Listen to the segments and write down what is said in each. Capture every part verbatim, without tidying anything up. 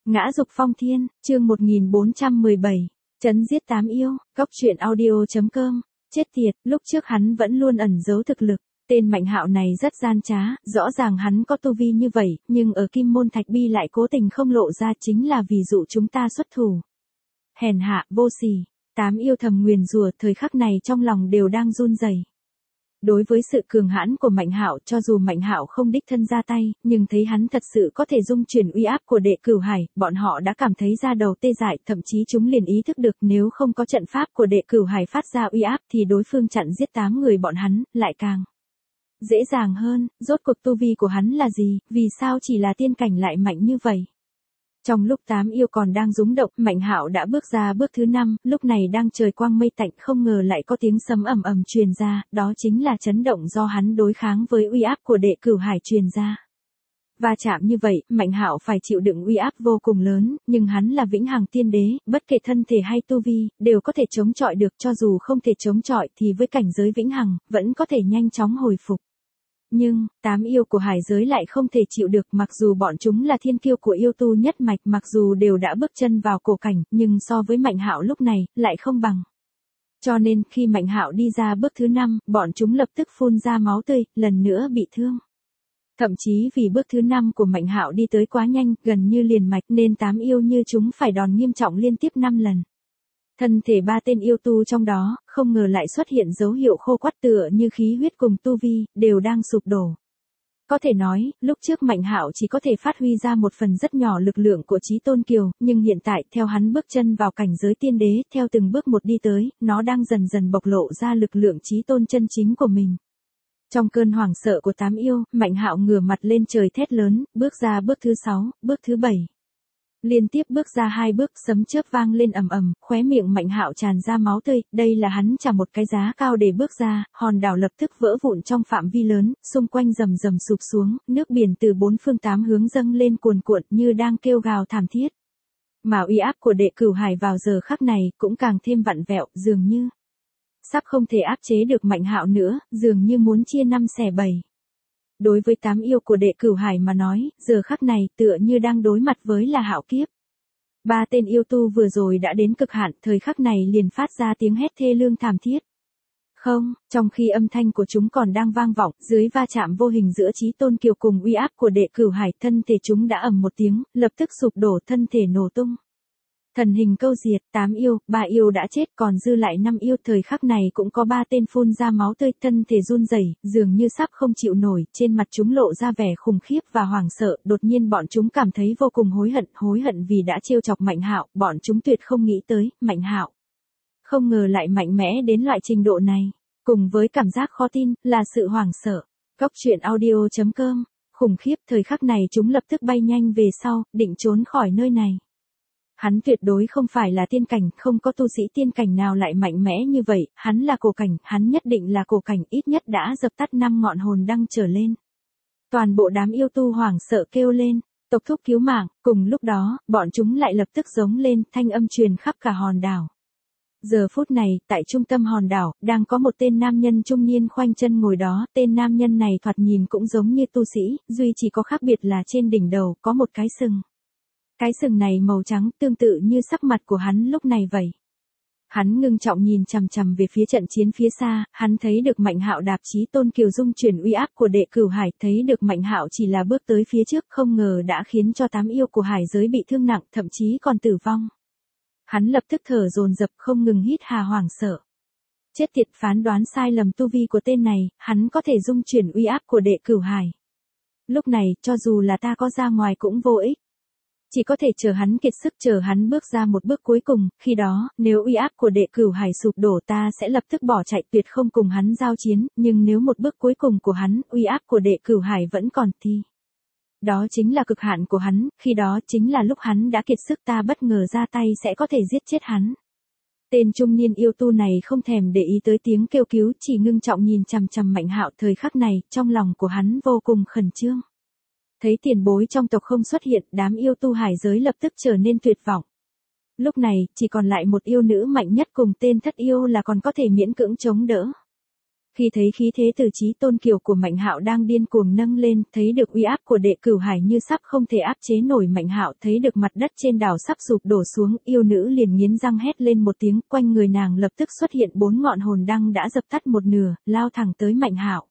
Ngã dục phong thiên, chương một nghìn bốn trăm mười bảy, trấn giết tám yêu, cóc truyện audio chấm com. Chết tiệt, lúc trước hắn vẫn luôn ẩn giấu thực lực, tên Mạnh Hạo này rất gian trá, rõ ràng hắn có tu vi như vậy, nhưng ở Kim Môn Thạch Bi lại cố tình không lộ ra, chính là vì dụ chúng ta xuất thủ. Hèn hạ, vô sỉ, tám yêu thầm nguyền rủa, thời khắc này trong lòng đều đang run rẩy. Đối với sự cường hãn của Mạnh Hạo, cho dù Mạnh Hạo không đích thân ra tay, nhưng thấy hắn thật sự có thể dung chuyển uy áp của Đệ Cửu Hải, bọn họ đã cảm thấy da đầu tê dại, thậm chí chúng liền ý thức được nếu không có trận pháp của Đệ Cửu Hải phát ra uy áp thì đối phương chặn giết tám người bọn hắn lại càng dễ dàng hơn. Rốt cuộc tu vi của hắn là gì, vì sao chỉ là tiên cảnh lại mạnh như vậy? Trong lúc tám yêu còn đang rúng động, Mạnh Hạo đã bước ra bước thứ năm, lúc này đang trời quang mây tạnh, không ngờ lại có tiếng sấm ầm ầm truyền ra, đó chính là chấn động do hắn đối kháng với uy áp của Đệ Cửu Hải truyền ra. Va chạm như vậy, Mạnh Hạo phải chịu đựng uy áp vô cùng lớn, nhưng hắn là vĩnh hằng tiên đế, bất kể thân thể hay tu vi, đều có thể chống chọi được, cho dù không thể chống chọi thì với cảnh giới vĩnh hằng, vẫn có thể nhanh chóng hồi phục. Nhưng, tám yêu của hải giới lại không thể chịu được, mặc dù bọn chúng là thiên kiêu của yêu tu nhất mạch, mặc dù đều đã bước chân vào cổ cảnh, nhưng so với Mạnh Hạo lúc này, lại không bằng. Cho nên, khi Mạnh Hạo đi ra bước thứ năm, bọn chúng lập tức phun ra máu tươi, lần nữa bị thương. Thậm chí vì bước thứ năm của Mạnh Hạo đi tới quá nhanh, gần như liền mạch, nên tám yêu như chúng phải đòn nghiêm trọng liên tiếp năm lần. Thân thể ba tên yêu tu trong đó, không ngờ lại xuất hiện dấu hiệu khô quắt, tựa như khí huyết cùng tu vi, đều đang sụp đổ. Có thể nói, lúc trước Mạnh Hạo chỉ có thể phát huy ra một phần rất nhỏ lực lượng của Chí Tôn Kiều, nhưng hiện tại, theo hắn bước chân vào cảnh giới tiên đế, theo từng bước một đi tới, nó đang dần dần bộc lộ ra lực lượng Chí Tôn chân chính của mình. Trong cơn hoảng sợ của tám yêu, Mạnh Hạo ngửa mặt lên trời thét lớn, bước ra bước thứ sáu, bước thứ bảy. Liên tiếp bước ra hai bước, sấm chớp vang lên ầm ầm, khóe miệng Mạnh Hạo tràn ra máu tươi, đây là hắn trả một cái giá cao để bước ra, hòn đảo lập tức vỡ vụn trong phạm vi lớn, xung quanh rầm rầm sụp xuống, nước biển từ bốn phương tám hướng dâng lên cuồn cuộn như đang kêu gào thảm thiết. Mà uy áp của Đệ Cửu Hải vào giờ khắc này cũng càng thêm vặn vẹo, dường như sắp không thể áp chế được Mạnh Hạo nữa, dường như muốn chia năm xẻ bảy. Đối với tám yêu của Đệ Cửu Hải mà nói, giờ khắc này tựa như đang đối mặt với là hạo kiếp. Ba tên yêu tu vừa rồi đã đến cực hạn, thời khắc này liền phát ra tiếng hét thê lương thảm thiết. Không, trong khi âm thanh của chúng còn đang vang vọng, dưới va chạm vô hình giữa Chí Tôn Kiều cùng uy áp của Đệ Cửu Hải, thân thể chúng đã ầm một tiếng, lập tức sụp đổ, thân thể nổ tung. Thần hình câu diệt, tám yêu, ba yêu đã chết, còn dư lại năm yêu, thời khắc này cũng có ba tên phun ra máu tươi, thân thể run rẩy, dường như sắp không chịu nổi, trên mặt chúng lộ ra vẻ khủng khiếp và hoảng sợ, đột nhiên bọn chúng cảm thấy vô cùng hối hận, hối hận vì đã trêu chọc Mạnh Hạo, bọn chúng tuyệt không nghĩ tới, Mạnh Hạo không ngờ lại mạnh mẽ đến loại trình độ này, cùng với cảm giác khó tin, là sự hoảng sợ. Cóc truyện audio chấm com, khủng khiếp, thời khắc này chúng lập tức bay nhanh về sau, định trốn khỏi nơi này. Hắn tuyệt đối không phải là tiên cảnh, không có tu sĩ tiên cảnh nào lại mạnh mẽ như vậy, hắn là cổ cảnh, hắn nhất định là cổ cảnh, ít nhất đã dập tắt năm ngọn hồn đăng trở lên. Toàn bộ đám yêu tu hoảng sợ kêu lên, tộc thúc cứu mạng, cùng lúc đó, bọn chúng lại lập tức giống lên, thanh âm truyền khắp cả hòn đảo. Giờ phút này, tại trung tâm hòn đảo, đang có một tên nam nhân trung niên khoanh chân ngồi đó, tên nam nhân này thoạt nhìn cũng giống như tu sĩ, duy chỉ có khác biệt là trên đỉnh đầu, có một cái sừng. Cái sừng này màu trắng, tương tự như sắc mặt của hắn lúc này vậy. Hắn ngưng trọng nhìn chằm chằm về phía trận chiến phía xa, hắn thấy được Mạnh Hạo đạp Chí Tôn Kiều dung chuyển uy áp của Đệ Cửu Hải, thấy được Mạnh Hạo chỉ là bước tới phía trước, không ngờ đã khiến cho tám yêu của hải giới bị thương nặng, thậm chí còn tử vong. Hắn lập tức thở dồn dập, không ngừng hít hà hoảng sợ. Chết tiệt, phán đoán sai lầm tu vi của tên này, hắn có thể dung chuyển uy áp của Đệ Cửu Hải. Lúc này, cho dù là ta có ra ngoài cũng vô ích. Chỉ có thể chờ hắn kiệt sức, chờ hắn bước ra một bước cuối cùng, khi đó, nếu uy áp của Đệ Cửu Hải sụp đổ ta sẽ lập tức bỏ chạy, tuyệt không cùng hắn giao chiến, nhưng nếu một bước cuối cùng của hắn, uy áp của Đệ Cửu Hải vẫn còn thì đó chính là cực hạn của hắn, khi đó chính là lúc hắn đã kiệt sức, ta bất ngờ ra tay sẽ có thể giết chết hắn. Tên trung niên yêu tu này không thèm để ý tới tiếng kêu cứu, chỉ ngưng trọng nhìn chằm chằm Mạnh Hạo, thời khắc này, trong lòng của hắn vô cùng khẩn trương. Thấy tiền bối trong tộc không xuất hiện, đám yêu tu hải giới lập tức trở nên tuyệt vọng. Lúc này, chỉ còn lại một yêu nữ mạnh nhất cùng tên thất yêu là còn có thể miễn cưỡng chống đỡ. Khi thấy khí thế từ Chí Tôn Kiều của Mạnh Hạo đang điên cuồng nâng lên, thấy được uy áp của Đệ Cửu Hải như sắp không thể áp chế nổi Mạnh Hạo, thấy được mặt đất trên đảo sắp sụp đổ xuống, yêu nữ liền nghiến răng hét lên một tiếng, quanh người nàng lập tức xuất hiện bốn ngọn hồn đăng đã dập tắt một nửa, lao thẳng tới Mạnh Hạo.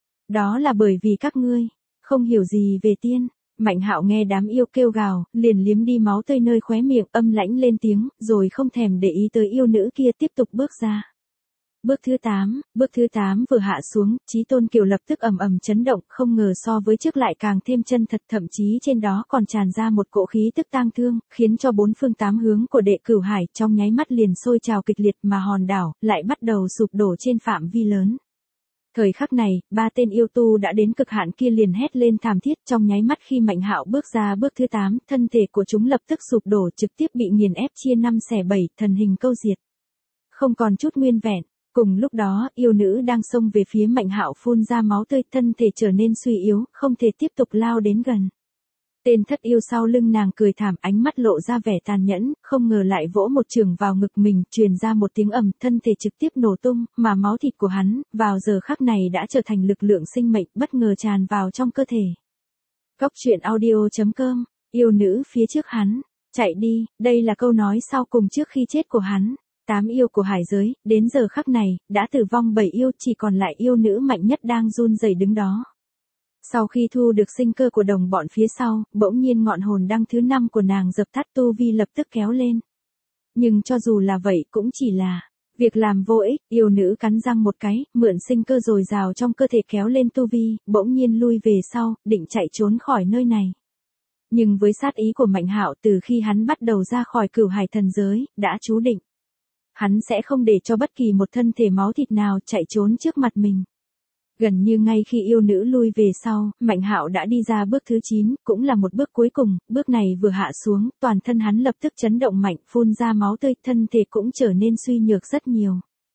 Đó là bởi vì các ngươi không hiểu gì về tiên. Mạnh Hạo nghe đám yêu kêu gào, liền liếm đi máu tươi nơi khóe miệng, âm lãnh lên tiếng, rồi không thèm để ý tới yêu nữ kia tiếp tục bước ra. Bước thứ tám, bước thứ tám vừa hạ xuống, Chí Tôn Kiều lập tức ầm ầm chấn động, không ngờ so với trước lại càng thêm chân thật, thậm chí trên đó còn tràn ra một cỗ khí tức tang thương, khiến cho bốn phương tám hướng của Đệ Cửu Hải trong nháy mắt liền sôi trào kịch liệt, mà hòn đảo lại bắt đầu sụp đổ trên phạm vi lớn. Thời khắc này, ba tên yêu tu đã đến cực hạn kia liền hét lên thảm thiết, trong nháy mắt khi Mạnh Hạo bước ra bước thứ tám, thân thể của chúng lập tức sụp đổ, trực tiếp bị nghiền ép chia năm xẻ bảy, thần hình câu diệt. Không còn chút nguyên vẹn. Cùng lúc đó, yêu nữ đang xông về phía Mạnh Hạo phun ra máu tươi, thân thể trở nên suy yếu, không thể tiếp tục lao đến gần. Tên thất yêu sau lưng nàng cười thảm, ánh mắt lộ ra vẻ tàn nhẫn, không ngờ lại vỗ một chưởng vào ngực mình, truyền ra một tiếng ầm, thân thể trực tiếp nổ tung, mà máu thịt của hắn, vào giờ khắc này đã trở thành lực lượng sinh mệnh, bất ngờ tràn vào trong cơ thể. Góc truyện audio chấm com, yêu nữ phía trước hắn, chạy đi, đây là câu nói sau cùng trước khi chết của hắn. Tám yêu của hải giới, đến giờ khắc này, đã tử vong bảy yêu, chỉ còn lại yêu nữ mạnh nhất đang run rẩy đứng đó. Sau khi thu được sinh cơ của đồng bọn phía sau, bỗng nhiên ngọn hồn đăng thứ năm của nàng dập tắt, tu vi lập tức kéo lên. Nhưng cho dù là vậy cũng chỉ là việc làm vô ích, yêu nữ cắn răng một cái, mượn sinh cơ dồi dào trong cơ thể kéo lên tu vi, bỗng nhiên lui về sau, định chạy trốn khỏi nơi này. Nhưng với sát ý của Mạnh Hạo từ khi hắn bắt đầu ra khỏi Cửu Hải thần giới, đã chú định. Hắn sẽ không để cho bất kỳ một thân thể máu thịt nào chạy trốn trước mặt mình. Gần như ngay khi yêu nữ lui về sau, Mạnh Hạo đã đi ra bước thứ chín, cũng là một bước cuối cùng, bước này vừa hạ xuống, toàn thân hắn lập tức chấn động mạnh, phun ra máu tươi, thân thể cũng trở nên suy nhược rất nhiều.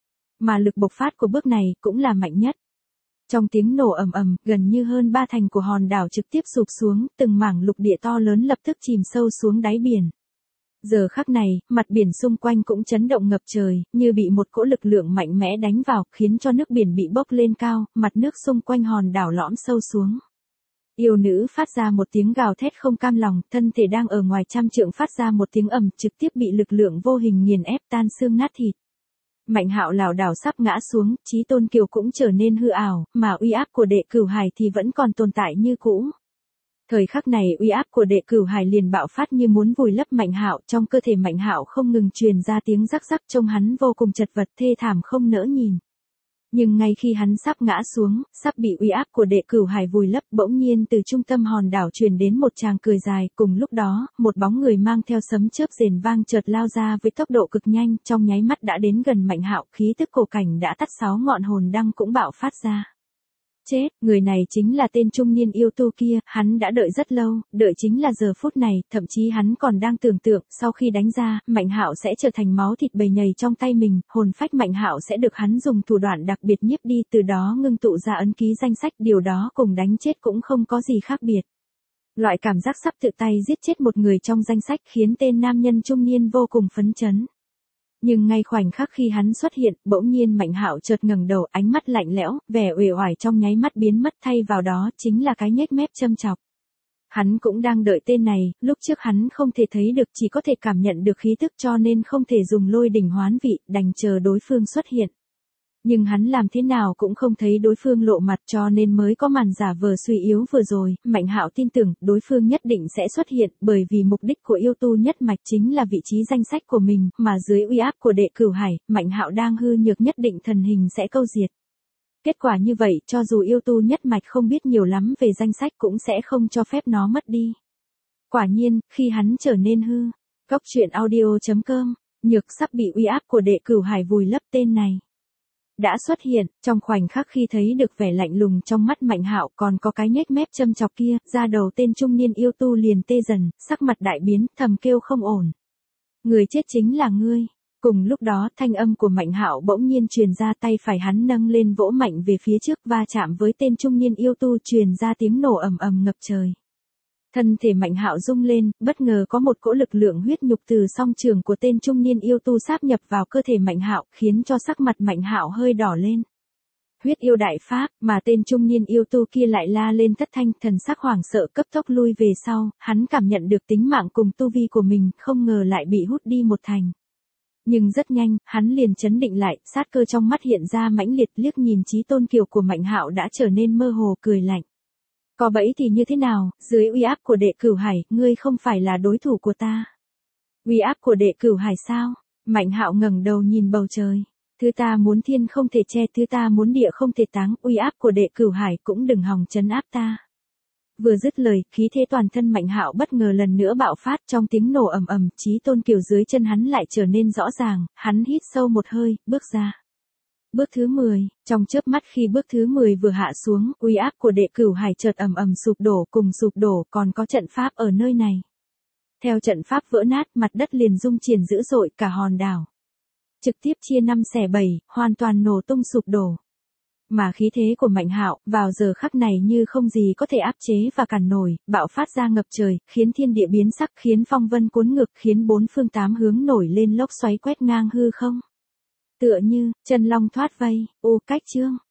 Mà lực bộc phát của bước này cũng là mạnh nhất. Trong tiếng nổ ầm ầm, gần như hơn ba thành của hòn đảo trực tiếp sụp xuống, từng mảng lục địa to lớn lập tức chìm sâu xuống đáy biển. Giờ khắc này, mặt biển xung quanh cũng chấn động ngập trời, như bị một cỗ lực lượng mạnh mẽ đánh vào, khiến cho nước biển bị bốc lên cao, mặt nước xung quanh hòn đảo lõm sâu xuống. Yêu nữ phát ra một tiếng gào thét không cam lòng, thân thể đang ở ngoài trăm trượng phát ra một tiếng ầm, trực tiếp bị lực lượng vô hình nghiền ép tan xương nát thịt. Mạnh Hạo lảo đảo sắp ngã xuống, Chí Tôn Kiều cũng trở nên hư ảo, mà uy áp của Đệ Cửu Hải thì vẫn còn tồn tại như cũ. Thời khắc này uy áp của Đệ Cửu Hải liền bạo phát như muốn vùi lấp Mạnh Hạo, trong cơ thể Mạnh Hạo không ngừng truyền ra tiếng rắc rắc, trông hắn vô cùng chật vật thê thảm không nỡ nhìn. Nhưng ngay khi hắn sắp ngã xuống, sắp bị uy áp của Đệ Cửu Hải vùi lấp, bỗng nhiên từ trung tâm hòn đảo truyền đến một tràng cười dài, cùng lúc đó, một bóng người mang theo sấm chớp rền vang chợt lao ra với tốc độ cực nhanh, trong nháy mắt đã đến gần Mạnh Hạo, khí tức cổ cảnh đã tắt, sáu ngọn hồn đăng cũng bạo phát ra. Chết, người này chính là tên trung niên yêu tu kia, hắn đã đợi rất lâu, đợi chính là giờ phút này, thậm chí hắn còn đang tưởng tượng, sau khi đánh ra, Mạnh Hạo sẽ trở thành máu thịt bầy nhầy trong tay mình, hồn phách Mạnh Hạo sẽ được hắn dùng thủ đoạn đặc biệt nhiếp đi, từ đó ngưng tụ ra ấn ký danh sách, điều đó cùng đánh chết cũng không có gì khác biệt. Loại cảm giác sắp tự tay giết chết một người trong danh sách khiến tên nam nhân trung niên vô cùng phấn chấn. Nhưng ngay khoảnh khắc khi hắn xuất hiện, bỗng nhiên Mạnh Hạo chợt ngẩng đầu, ánh mắt lạnh lẽo, vẻ uể oải trong nháy mắt biến mất, thay vào đó chính là cái nhếch mép châm chọc. Hắn cũng đang đợi tên này, lúc trước hắn không thể thấy được, chỉ có thể cảm nhận được khí tức, cho nên không thể dùng lôi đỉnh hoán vị, đành chờ đối phương xuất hiện. Nhưng hắn làm thế nào cũng không thấy đối phương lộ mặt, cho nên mới có màn giả vờ suy yếu vừa rồi. Mạnh Hạo tin tưởng đối phương nhất định sẽ xuất hiện, bởi vì mục đích của yêu tu nhất mạch chính là vị trí danh sách của mình, mà dưới uy áp của Đệ Cửu Hải, Mạnh Hạo đang hư nhược, nhất định thần hình sẽ câu diệt. Kết quả như vậy, cho dù yêu tu nhất mạch không biết nhiều lắm về danh sách cũng sẽ không cho phép nó mất đi. Quả nhiên, khi hắn trở nên hư, góc truyện audio chấm com, nhược sắp bị uy áp của Đệ Cửu Hải vùi lấp, tên này đã xuất hiện. Trong khoảnh khắc khi thấy được vẻ lạnh lùng trong mắt Mạnh Hạo, còn có cái nhếch mép châm chọc kia, da đầu tên trung niên yêu tu liền tê dần, sắc mặt đại biến, thầm kêu không ổn. Người chết chính là ngươi. Cùng lúc đó, thanh âm của Mạnh Hạo bỗng nhiên truyền ra, tay phải hắn nâng lên vỗ mạnh về phía trước, va chạm với tên trung niên yêu tu, truyền ra tiếng nổ ầm ầm ngập trời. Thân thể Mạnh Hạo rung lên, bất ngờ có một cỗ lực lượng huyết nhục từ song trường của tên trung niên yêu tu sáp nhập vào cơ thể Mạnh Hạo, khiến cho sắc mặt Mạnh Hạo hơi đỏ lên. huyết yêu đại pháp, mà tên trung niên yêu tu kia lại la lên thất thanh, thần sắc hoảng sợ cấp tốc lui về sau, hắn cảm nhận được tính mạng cùng tu vi của mình, không ngờ lại bị hút đi một thành. Nhưng rất nhanh, hắn liền chấn định lại, sát cơ trong mắt hiện ra mãnh liệt, liếc nhìn Chí Tôn Kiều của Mạnh Hạo đã trở nên mơ hồ, cười lạnh. Có bẫy thì như thế nào, dưới uy áp của Đệ Cửu Hải, ngươi không phải là đối thủ của ta. Uy áp của Đệ Cửu Hải sao? Mạnh Hạo ngẩng đầu nhìn bầu trời. Thứ ta muốn thiên không thể che, thứ ta muốn địa không thể táng, uy áp của Đệ Cửu Hải cũng đừng hòng trấn áp ta. Vừa dứt lời, khí thế toàn thân Mạnh Hạo bất ngờ lần nữa bạo phát, trong tiếng nổ ầm ầm, Chí Tôn Kiều dưới chân hắn lại trở nên rõ ràng, hắn hít sâu một hơi, bước ra. Bước thứ mười, trong chớp mắt khi bước thứ mười vừa hạ xuống, uy áp của Đệ Cửu Hải chợt ầm ầm sụp đổ, cùng sụp đổ còn có trận pháp ở nơi này. Theo trận pháp vỡ nát, mặt đất liền rung chuyển dữ dội, cả hòn đảo trực tiếp chia năm xẻ bảy, hoàn toàn nổ tung sụp đổ. Mà khí thế của Mạnh Hạo, vào giờ khắc này như không gì có thể áp chế và cản nổi, bạo phát ra ngập trời, khiến thiên địa biến sắc, khiến phong vân cuốn ngược, khiến bốn phương tám hướng nổi lên lốc xoáy quét ngang hư không. Tựa như, chân long thoát vây, ô cách chương.